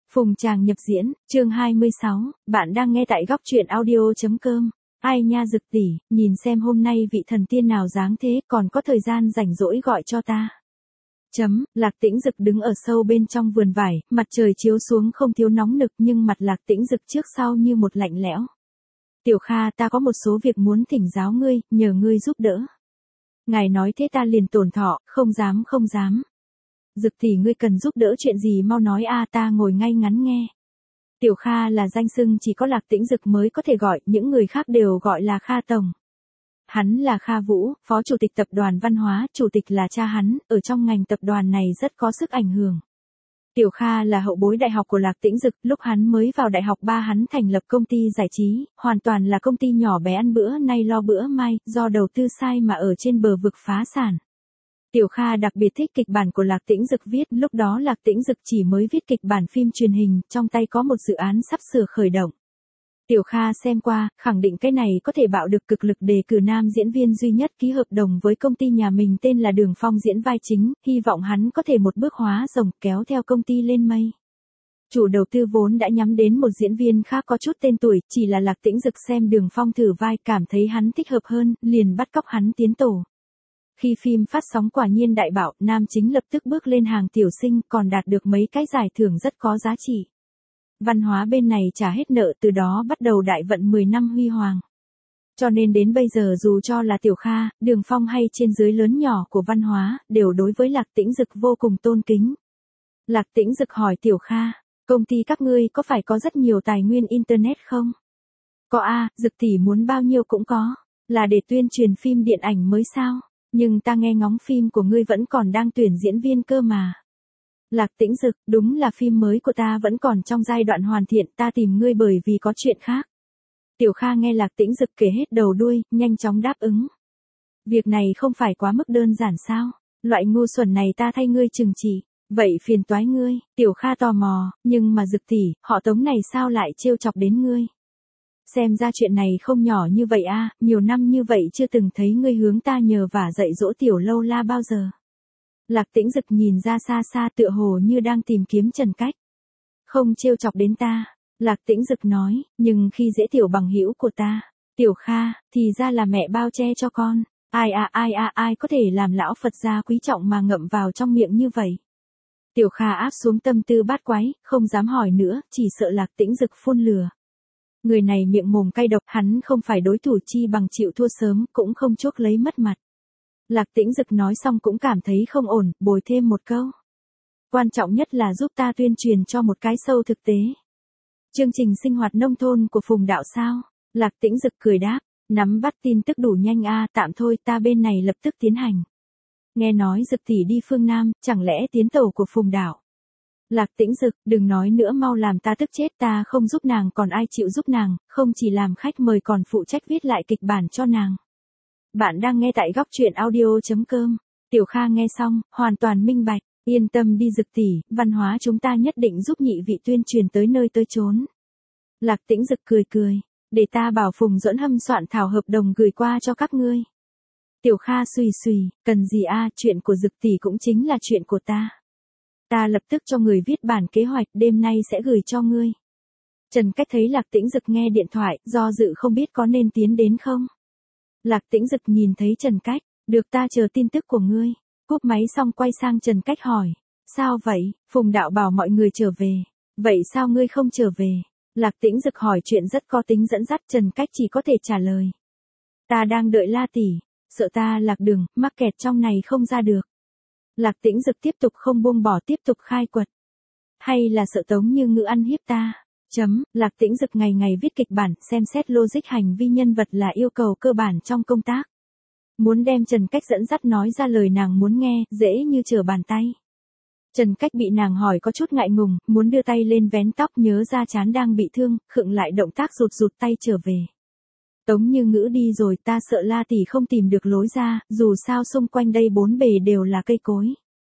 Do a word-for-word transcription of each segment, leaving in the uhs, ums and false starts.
Phùng Tràng nhập diễn, chương hai mươi sáu, bạn đang nghe tại góc truyện audio.com. Ai nha Dực tỷ, nhìn xem hôm nay vị thần tiên nào dáng thế, còn có thời gian rảnh rỗi gọi cho ta. Chấm, Lạc Tĩnh Dực đứng ở sâu bên trong vườn vải, mặt trời chiếu xuống không thiếu nóng nực nhưng mặt Lạc Tĩnh Dực trước sau như một lạnh lẽo. Tiểu Kha, ta có một số việc muốn thỉnh giáo ngươi, nhờ ngươi giúp đỡ. Ngài nói thế ta liền tổn thọ, không dám không dám. Dực tỷ, ngươi cần giúp đỡ chuyện gì mau nói a, ta ngồi ngay ngắn nghe. Tiểu Kha là danh xưng chỉ có Lạc Tĩnh Dực mới có thể gọi, những người khác đều gọi là Kha Tổng. Hắn là Kha Vũ, phó chủ tịch tập đoàn văn hóa, chủ tịch là cha hắn, ở trong ngành tập đoàn này rất có sức ảnh hưởng. Tiểu Kha là hậu bối đại học của Lạc Tĩnh Dực, lúc hắn mới vào đại học ba hắn thành lập công ty giải trí, hoàn toàn là công ty nhỏ bé ăn bữa nay lo bữa mai, do đầu tư sai mà ở trên bờ vực phá sản. Tiểu Kha đặc biệt thích kịch bản của Lạc Tĩnh Dực viết, lúc đó Lạc Tĩnh Dực chỉ mới viết kịch bản phim truyền hình, trong tay có một dự án sắp sửa khởi động. Tiểu Kha xem qua, khẳng định cái này có thể bạo được cực lực đề cử nam diễn viên duy nhất ký hợp đồng với công ty nhà mình tên là Đường Phong diễn vai chính, hy vọng hắn có thể một bước hóa rồng kéo theo công ty lên mây. Chủ đầu tư vốn đã nhắm đến một diễn viên khác có chút tên tuổi, chỉ là Lạc Tĩnh Dực xem Đường Phong thử vai cảm thấy hắn thích hợp hơn, liền bắt cóc hắn tiến tổ. Khi phim phát sóng quả nhiên đại bạo, nam chính lập tức bước lên hàng tiểu sinh, còn đạt được mấy cái giải thưởng rất có giá trị. Văn hóa bên này trả hết nợ, từ đó bắt đầu đại vận mười năm huy hoàng. Cho nên đến bây giờ dù cho là Tiểu Kha, Đường Phong hay trên dưới lớn nhỏ của văn hóa, đều đối với Lạc Tĩnh Dực vô cùng tôn kính. Lạc Tĩnh Dực hỏi Tiểu Kha, công ty các ngươi có phải có rất nhiều tài nguyên internet không? Có a, Dực tỷ muốn bao nhiêu cũng có, là để tuyên truyền phim điện ảnh mới sao? Nhưng ta nghe ngóng phim của ngươi vẫn còn đang tuyển diễn viên cơ mà. Lạc Tĩnh Dực, đúng là phim mới của ta vẫn còn trong giai đoạn hoàn thiện, ta tìm ngươi bởi vì có chuyện khác. Tiểu Kha nghe Lạc Tĩnh Dực kể hết đầu đuôi, nhanh chóng đáp ứng. Việc này không phải quá mức đơn giản sao? Loại ngu xuẩn này ta thay ngươi trừng trị. Vậy phiền toái ngươi. Tiểu Kha tò mò, nhưng mà Dực tỷ, họ Tống này sao lại trêu chọc đến ngươi? Xem ra chuyện này không nhỏ như vậy a, nhiều năm như vậy chưa từng thấy ngươi hướng ta nhờ vả dạy dỗ Tiểu Lâu La bao giờ. Lạc Tĩnh Dực nhìn ra xa xa tựa hồ như đang tìm kiếm Trần Cách. Không trêu chọc đến ta, Lạc Tĩnh Dực nói, nhưng khi dễ tiểu bằng hữu của ta, Tiểu Kha, thì ra là mẹ bao che cho con. Ai à ai à ai có thể làm lão Phật gia quý trọng mà ngậm vào trong miệng như vậy. Tiểu Kha áp xuống tâm tư bát quái, không dám hỏi nữa, chỉ sợ Lạc Tĩnh Dực phun lừa. Người này miệng mồm cay độc, hắn không phải đối thủ, chi bằng chịu thua sớm, cũng không chuốc lấy mất mặt. Lạc Tĩnh Dực nói xong cũng cảm thấy không ổn, bồi thêm một câu. Quan trọng nhất là giúp ta tuyên truyền cho một cái sâu thực tế. Chương trình sinh hoạt nông thôn của Phùng Đạo sao? Lạc Tĩnh Dực cười đáp, nắm bắt tin tức đủ nhanh a, tạm thôi, ta bên này lập tức tiến hành. Nghe nói Dực tỷ đi phương Nam, chẳng lẽ tiến tàu của Phùng Đạo? Lạc Tĩnh Dực, đừng nói nữa, mau làm ta tức chết, ta không giúp nàng còn ai chịu giúp nàng, không chỉ làm khách mời còn phụ trách viết lại kịch bản cho nàng. Bạn đang nghe tại góc truyện audio.com. Tiểu Kha nghe xong, hoàn toàn minh bạch, yên tâm đi Dực tỷ, văn hóa chúng ta nhất định giúp nhị vị tuyên truyền tới nơi tới chốn. Lạc Tĩnh Dực cười cười, để ta bảo Phùng Duẫn hâm soạn thảo hợp đồng gửi qua cho các ngươi. Tiểu Kha xùy xùy, cần gì a, chuyện của Dực tỷ cũng chính là chuyện của ta. Ta lập tức cho người viết bản kế hoạch, đêm nay sẽ gửi cho ngươi. Trần Cách thấy Lạc Tĩnh Dực nghe điện thoại, do dự không biết có nên tiến đến không. Lạc Tĩnh Dực nhìn thấy Trần Cách, được, ta chờ tin tức của ngươi. Cúp máy xong quay sang Trần Cách hỏi, sao vậy? Phùng Đạo bảo mọi người trở về, vậy sao ngươi không trở về? Lạc Tĩnh Dực hỏi chuyện rất có tính dẫn dắt, Trần Cách chỉ có thể trả lời. Ta đang đợi La tỷ, sợ ta lạc đường, mắc kẹt trong này không ra được. Lạc Tĩnh Dực tiếp tục không buông bỏ, tiếp tục khai quật. Hay là sợ Tống Như Ngữ ăn hiếp ta? Chấm, Lạc Tĩnh Dực ngày ngày viết kịch bản, xem xét logic hành vi nhân vật là yêu cầu cơ bản trong công tác. Muốn đem Trần Cách dẫn dắt nói ra lời nàng muốn nghe, dễ như trở bàn tay. Trần Cách bị nàng hỏi có chút ngại ngùng, muốn đưa tay lên vén tóc, nhớ ra trán đang bị thương, khựng lại động tác rụt rụt tay trở về. Tống Như Ngữ đi rồi, ta sợ La tỷ không tìm được lối ra, dù sao xung quanh đây bốn bề đều là cây cối.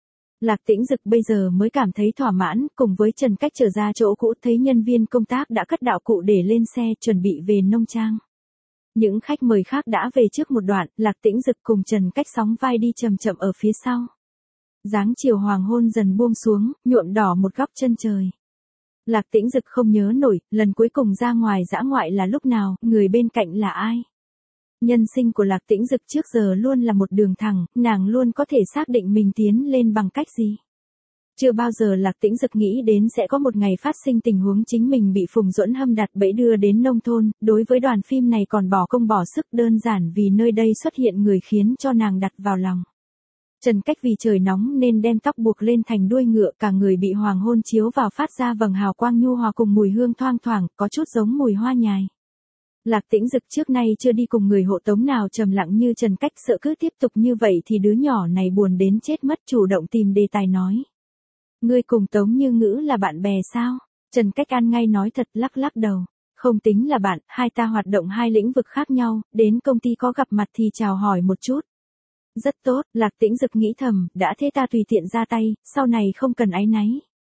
Lạc Tĩnh Dực bây giờ mới cảm thấy thỏa mãn, cùng với Trần Cách trở ra chỗ cũ, thấy nhân viên công tác đã cất đạo cụ để lên xe, chuẩn bị về nông trang. Những khách mời khác đã về trước một đoạn, Lạc Tĩnh Dực cùng Trần Cách sóng vai đi chậm chậm ở phía sau. Dáng chiều hoàng hôn dần buông xuống, nhuộm đỏ một góc chân trời. Lạc Tĩnh Dực không nhớ nổi, lần cuối cùng ra ngoài dã ngoại là lúc nào, người bên cạnh là ai. Nhân sinh của Lạc Tĩnh Dực trước giờ luôn là một đường thẳng, nàng luôn có thể xác định mình tiến lên bằng cách gì. Chưa bao giờ Lạc Tĩnh Dực nghĩ đến sẽ có một ngày phát sinh tình huống chính mình bị Phùng Duẫn Hâm đặt bẫy đưa đến nông thôn, đối với đoàn phim này còn bỏ công bỏ sức đơn giản vì nơi đây xuất hiện người khiến cho nàng đặt vào lòng. Trần Cách vì trời nóng nên đem tóc buộc lên thành đuôi ngựa, cả người bị hoàng hôn chiếu vào phát ra vầng hào quang nhu hòa cùng mùi hương thoang thoảng, có chút giống mùi hoa nhài. Lạc Tĩnh Dực trước nay chưa đi cùng người hộ tống nào trầm lặng như Trần Cách, sợ cứ tiếp tục như vậy thì đứa nhỏ này buồn đến chết mất, chủ động tìm đề tài nói. Ngươi cùng Tống Như Ngữ là bạn bè sao? Trần Cách ăn ngay nói thật, lắc lắc đầu. Không tính là bạn, hai ta hoạt động hai lĩnh vực khác nhau, đến công ty có gặp mặt thì chào hỏi một chút. Rất tốt, Lạc Tĩnh Dực nghĩ thầm, đã thế ta tùy tiện ra tay, sau này không cần áy náy.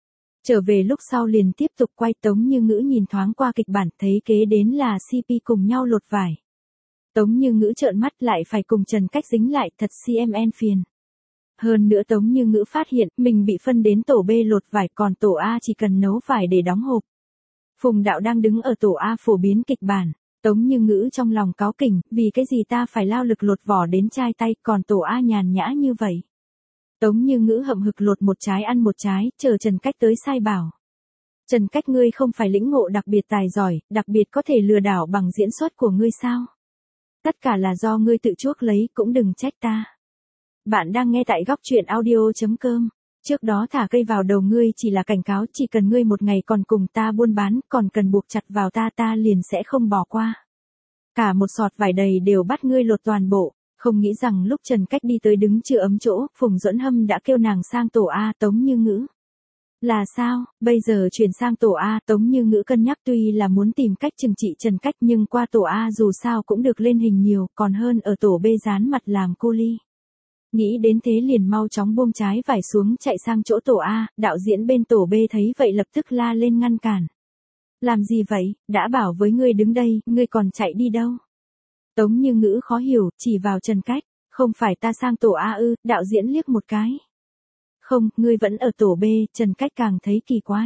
Trở về lúc sau liền tiếp tục quay. Tống Như Ngữ nhìn thoáng qua kịch bản, thấy kế đến là xê pê cùng nhau lột vải. Tống Như Ngữ trợn mắt lại phải cùng Trần Cách dính lại, thật xê em en phiền. Hơn nữa Tống Như Ngữ phát hiện mình bị phân đến tổ B lột vải, còn tổ A chỉ cần nấu vải để đóng hộp. Phùng Đạo đang đứng ở tổ A phổ biến kịch bản. Tống Như Ngữ trong lòng cáu kỉnh, vì cái gì ta phải lao lực lột vỏ đến chai tay, còn tổ A nhàn nhã như vậy. Tống Như Ngữ hậm hực lột một trái ăn một trái, chờ Trần Cách tới sai bảo. Trần Cách, ngươi không phải lĩnh ngộ đặc biệt tài giỏi, đặc biệt có thể lừa đảo bằng diễn xuất của ngươi sao? Tất cả là do ngươi tự chuốc lấy, cũng đừng trách ta. Bạn đang nghe tại góc truyện audio chấm com. Trước đó thả cây vào đầu ngươi chỉ là cảnh cáo, chỉ cần ngươi một ngày còn cùng ta buôn bán, còn cần buộc chặt vào ta ta liền sẽ không bỏ qua. Cả một sọt vải đầy đều bắt ngươi lột toàn bộ, không nghĩ rằng lúc Trần Cách đi tới đứng chưa ấm chỗ, Phùng Duẫn Hâm đã kêu nàng sang tổ A. Tống Như Ngữ. Là sao, bây giờ chuyển sang tổ A. Tống Như Ngữ cân nhắc, tuy là muốn tìm cách trừng trị Trần Cách nhưng qua tổ A dù sao cũng được lên hình nhiều, còn hơn ở tổ B dán mặt làm cô ly. Nghĩ đến thế liền mau chóng buông trái vải xuống chạy sang chỗ tổ A, đạo diễn bên tổ B thấy vậy lập tức la lên ngăn cản. Làm gì vậy, đã bảo với ngươi đứng đây, ngươi còn chạy đi đâu? Tống Như Ngữ khó hiểu, chỉ vào Trần Cách, không phải ta sang tổ A ư, đạo diễn liếc một cái. Không, ngươi vẫn ở tổ B, Trần Cách càng thấy kỳ quái.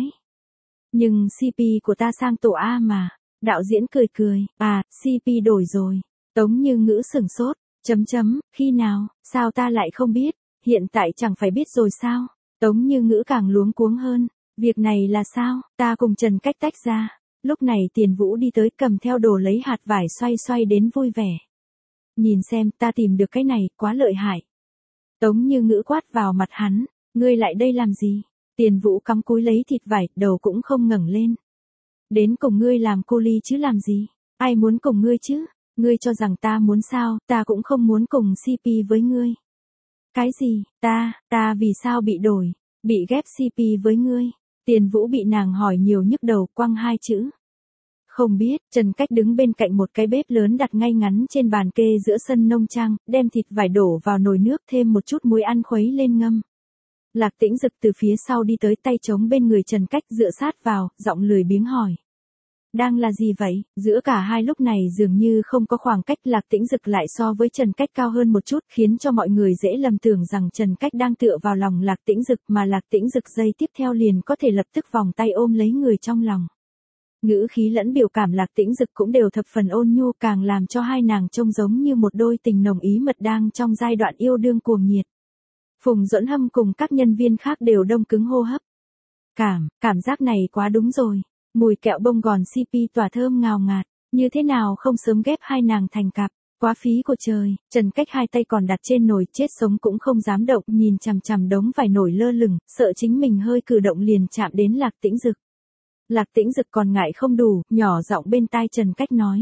Nhưng xê pê của ta sang tổ A mà, đạo diễn cười cười, à, xê pê đổi rồi. Tống Như Ngữ sửng sốt. Chấm chấm, khi nào, sao ta lại không biết, hiện tại chẳng phải biết rồi sao? Tống Như Ngữ càng luống cuống hơn, việc này là sao, ta cùng Trần Cách tách ra. Lúc này Tiền Vũ đi tới cầm theo đồ lấy hạt vải xoay xoay đến vui vẻ. Nhìn xem, ta tìm được cái này, quá lợi hại. Tống Như Ngữ quát vào mặt hắn, ngươi lại đây làm gì? Tiền Vũ cắm cúi lấy thịt vải, đầu cũng không ngẩng lên. Đến cùng ngươi làm cô ly chứ làm gì? Ai muốn cùng ngươi chứ? Ngươi cho rằng ta muốn sao, ta cũng không muốn cùng xê pê với ngươi. Cái gì, ta, ta vì sao bị đổi, bị ghép xê pê với ngươi? Tiền Vũ bị nàng hỏi nhiều nhức đầu, quăng hai chữ. Không biết, Trần Cách đứng bên cạnh một cái bếp lớn đặt ngay ngắn trên bàn kê giữa sân nông trang, đem thịt vải đổ vào nồi nước thêm một chút muối ăn khuấy lên ngâm. Lạc Tĩnh Dực từ phía sau đi tới, tay chống bên người Trần Cách dựa sát vào, giọng lười biếng hỏi. Đang là gì vậy? Giữa cả hai lúc này dường như không có khoảng cách, Lạc Tĩnh Dực lại so với Trần Cách cao hơn một chút, khiến cho mọi người dễ lầm tưởng rằng Trần Cách đang tựa vào lòng Lạc Tĩnh Dực, mà Lạc Tĩnh Dực giây tiếp theo liền có thể lập tức vòng tay ôm lấy người trong lòng. Ngữ khí lẫn biểu cảm Lạc Tĩnh Dực cũng đều thập phần ôn nhu, càng làm cho hai nàng trông giống như một đôi tình nồng ý mật đang trong giai đoạn yêu đương cuồng nhiệt. Phùng Duẫn Hâm cùng các nhân viên khác đều đông cứng hô hấp. Cảm, cảm giác này quá đúng rồi. Mùi kẹo bông gòn xê pê tỏa thơm ngào ngạt, như thế nào không sớm ghép hai nàng thành cặp, quá phí của trời. Trần Cách hai tay còn đặt trên nồi, chết sống cũng không dám động, nhìn chằm chằm đống vải nổi lơ lửng, sợ chính mình hơi cử động liền chạm đến Lạc Tĩnh Dực. Lạc Tĩnh Dực còn ngại không đủ, nhỏ giọng bên tai Trần Cách nói.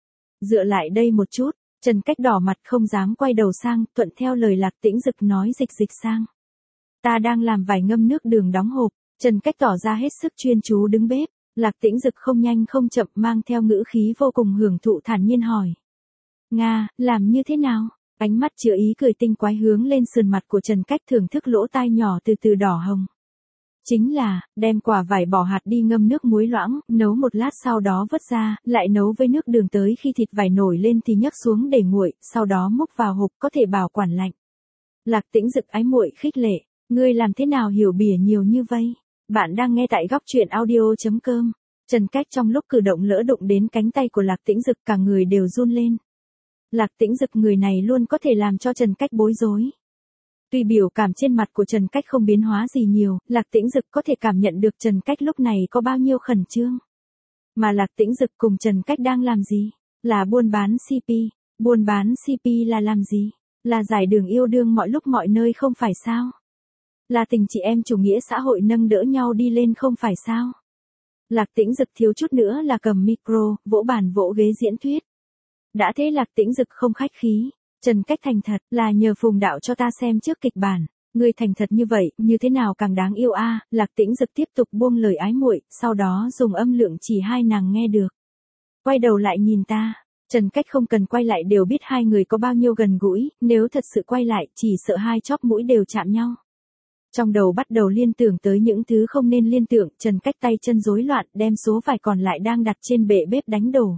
Dựa lại đây một chút, Trần Cách đỏ mặt không dám quay đầu sang, thuận theo lời Lạc Tĩnh Dực nói dịch dịch sang. Ta đang làm vải ngâm nước đường đóng hộp, Trần Cách tỏ ra hết sức chuyên chú đứng bếp. Lạc Tĩnh Dực không nhanh không chậm mang theo ngữ khí vô cùng hưởng thụ thản nhiên hỏi. Nga, làm như thế nào? Ánh mắt chứa ý cười tinh quái hướng lên sườn mặt của Trần Cách, thưởng thức lỗ tai nhỏ từ từ đỏ hồng. Chính là, đem quả vải bỏ hạt đi ngâm nước muối loãng, nấu một lát sau đó vớt ra, lại nấu với nước đường tới khi thịt vải nổi lên thì nhấc xuống để nguội, sau đó múc vào hộp có thể bảo quản lạnh. Lạc Tĩnh Dực ái muội khích lệ, ngươi làm thế nào hiểu bỉa nhiều như vậy? Bạn đang nghe tại góc truyện audio.com. Trần Cách trong lúc cử động lỡ đụng đến cánh tay của Lạc Tĩnh Dực, cả người đều run lên. Lạc Tĩnh Dực người này luôn có thể làm cho Trần Cách bối rối. Tuy biểu cảm trên mặt của Trần Cách không biến hóa gì nhiều, Lạc Tĩnh Dực có thể cảm nhận được Trần Cách lúc này có bao nhiêu khẩn trương. Mà Lạc Tĩnh Dực cùng Trần Cách đang làm gì? Là buôn bán xê pê. Buôn bán xê pê là làm gì? Là giải đường yêu đương mọi lúc mọi nơi không phải sao? Là tình chị em chủ nghĩa xã hội nâng đỡ nhau đi lên không phải sao? Lạc Tĩnh Dực thiếu chút nữa là cầm micro, vỗ bàn vỗ ghế diễn thuyết. Đã thế Lạc Tĩnh Dực không khách khí. Trần Cách thành thật, là nhờ Phùng đạo cho ta xem trước kịch bản. Ngươi thành thật như vậy, như thế nào càng đáng yêu a? À? Lạc Tĩnh Dực tiếp tục buông lời ái muội, sau đó dùng âm lượng chỉ hai nàng nghe được. Quay đầu lại nhìn ta. Trần Cách không cần quay lại đều biết hai người có bao nhiêu gần gũi, nếu thật sự quay lại, chỉ sợ hai chóp mũi đều chạm nhau. Trong đầu bắt đầu liên tưởng tới những thứ không nên liên tưởng, Trần Cách tay chân rối loạn, đem số vải còn lại đang đặt trên bệ bếp đánh đổ.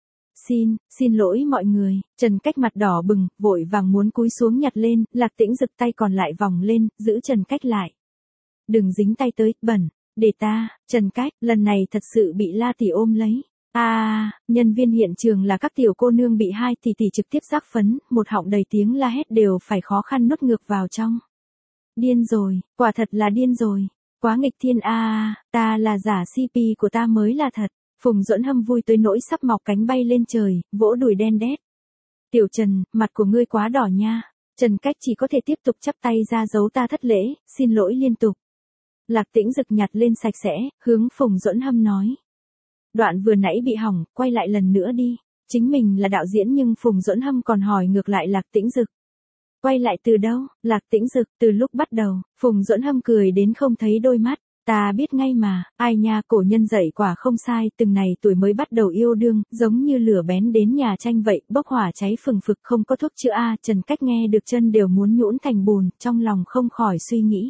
Xin, xin lỗi mọi người. Trần Cách mặt đỏ bừng, vội vàng muốn cúi xuống nhặt lên, Lạc Tĩnh Dực tay còn lại vòng lên, giữ Trần Cách lại. Đừng dính tay tới, bẩn, để ta. Trần Cách, lần này thật sự bị La tỷ ôm lấy. À, nhân viên hiện trường là các tiểu cô nương bị hai tỷ tỷ trực tiếp rắc phấn, một họng đầy tiếng la hét đều phải khó khăn nuốt ngược vào trong. Điên rồi, quả thật là điên rồi. Quá nghịch thiên a, à, ta là giả xê pê của ta mới là thật. Phùng Duẫn Hâm vui tới nỗi sắp mọc cánh bay lên trời, vỗ đùi đen đét. Tiểu Trần, mặt của ngươi quá đỏ nha. Trần Cách chỉ có thể tiếp tục chắp tay ra giấu ta thất lễ, xin lỗi liên tục. Lạc Tĩnh Dực nhặt lên sạch sẽ, hướng Phùng Duẫn Hâm nói. Đoạn vừa nãy bị hỏng, quay lại lần nữa đi. Chính mình là đạo diễn nhưng Phùng Duẫn Hâm còn hỏi ngược lại Lạc Tĩnh Dực. Quay lại từ đâu? Lạc Tĩnh Dực, từ lúc bắt đầu. Phùng Duẫn Hâm cười đến không thấy đôi mắt. Ta biết ngay mà, ai nha, cổ nhân dạy quả không sai, từng này tuổi mới bắt đầu yêu đương, giống như lửa bén đến nhà tranh vậy, bốc hỏa cháy phừng phực không có thuốc chữa a. Trần Cách nghe được chân đều muốn nhũn thành bùn, trong lòng không khỏi suy nghĩ.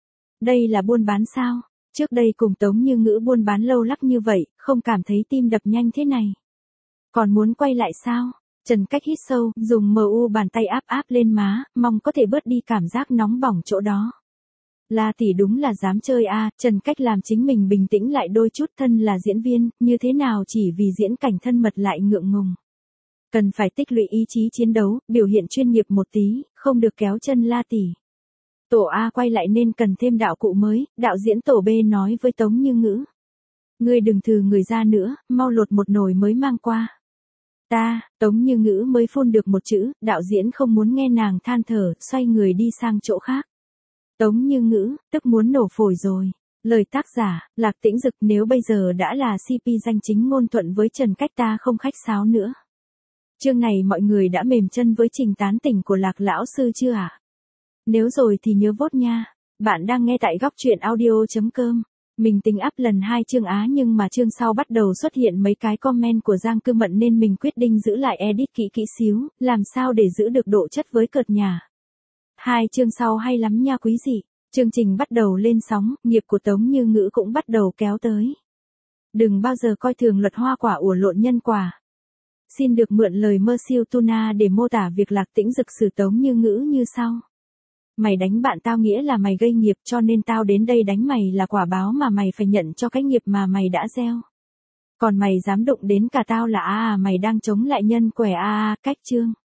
Đây là buôn bán sao? Trước đây cùng Tống Như Ngữ buôn bán lâu lắc như vậy, không cảm thấy tim đập nhanh thế này. Còn muốn quay lại sao? Trần Cách hít sâu, dùng mờ u bàn tay áp áp lên má, mong có thể bớt đi cảm giác nóng bỏng chỗ đó. La tỷ đúng là dám chơi a. À, Trần Cách làm chính mình bình tĩnh lại đôi chút, thân là diễn viên, như thế nào chỉ vì diễn cảnh thân mật lại ngượng ngùng. Cần phải tích lũy ý chí chiến đấu, biểu hiện chuyên nghiệp một tí, không được kéo chân La tỷ. Tổ A quay lại nên cần thêm đạo cụ mới, đạo diễn tổ B nói với Tống Như Ngữ. Ngươi đừng thừ người ra nữa, mau lột một nồi mới mang qua. Ta, Tống Như Ngữ mới phun được một chữ, đạo diễn không muốn nghe nàng than thở, xoay người đi sang chỗ khác. Tống Như Ngữ, tức muốn nổ phổi rồi. Lời tác giả, Lạc Tĩnh Dực, nếu bây giờ đã là xê pê danh chính ngôn thuận với Trần Cách ta không khách sáo nữa. Chương này mọi người đã mềm chân với trình tán tỉnh của Lạc lão sư chưa ạ? À? Nếu rồi thì nhớ vote nha. Bạn đang nghe tại góc truyện audio.com. Mình tính up lần hai chương Á nhưng mà chương sau bắt đầu xuất hiện mấy cái comment của Giang Cư Mận nên mình quyết định giữ lại edit kỹ kỹ xíu, làm sao để giữ được độ chất với cợt nhà. Hai chương sau hay lắm nha quý vị. Chương trình bắt đầu lên sóng, nghiệp của Tống Như Ngữ cũng bắt đầu kéo tới. Đừng bao giờ coi thường luật hoa quả ủa lộn nhân quả. Xin được mượn lời Merciu Tuna để mô tả việc Lạc Tĩnh Dực xử Tống Như Ngữ như sau. Mày đánh bạn tao nghĩa là mày gây nghiệp, cho nên tao đến đây đánh mày là quả báo mà mày phải nhận cho cái nghiệp mà mày đã gieo. Còn mày dám đụng đến cả tao là a à, mày đang chống lại nhân quẻ a à, cách chương.